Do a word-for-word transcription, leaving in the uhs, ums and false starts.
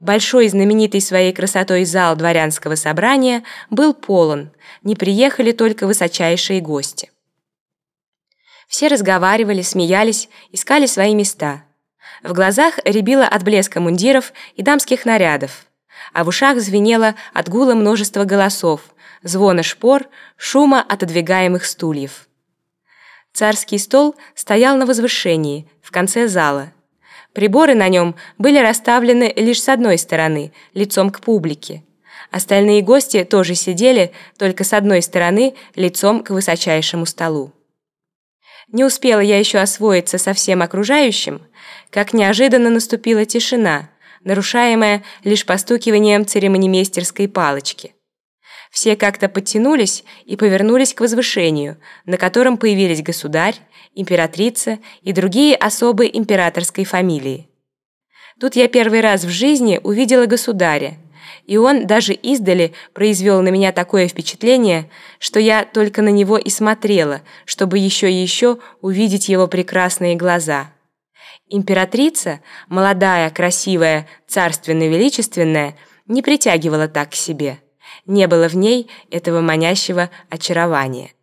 Большой знаменитый своей красотой зал дворянского собрания был полон, не приехали только высочайшие гости. Все разговаривали, смеялись, искали свои места. В глазах рябило от блеска мундиров и дамских нарядов, а в ушах звенело от гула множества голосов, звона шпор, шума отодвигаемых стульев. Царский стол стоял на возвышении, в конце зала. Приборы на нем были расставлены лишь с одной стороны, лицом к публике. Остальные гости тоже сидели, только с одной стороны, лицом к высочайшему столу. Не успела я еще освоиться со всем окружающим, как неожиданно наступила тишина, нарушаемая лишь постукиванием церемонимейстерской палочки. Все как-то подтянулись и повернулись к возвышению, на котором появились государь, императрица и другие особы императорской фамилии. Тут я первый раз в жизни увидела государя, и он даже издали произвел на меня такое впечатление, что я только на него и смотрела, чтобы еще и еще увидеть его прекрасные глаза. Императрица, молодая, красивая, царственно-величественная, не притягивала так к себе. Не было в ней этого манящего очарования.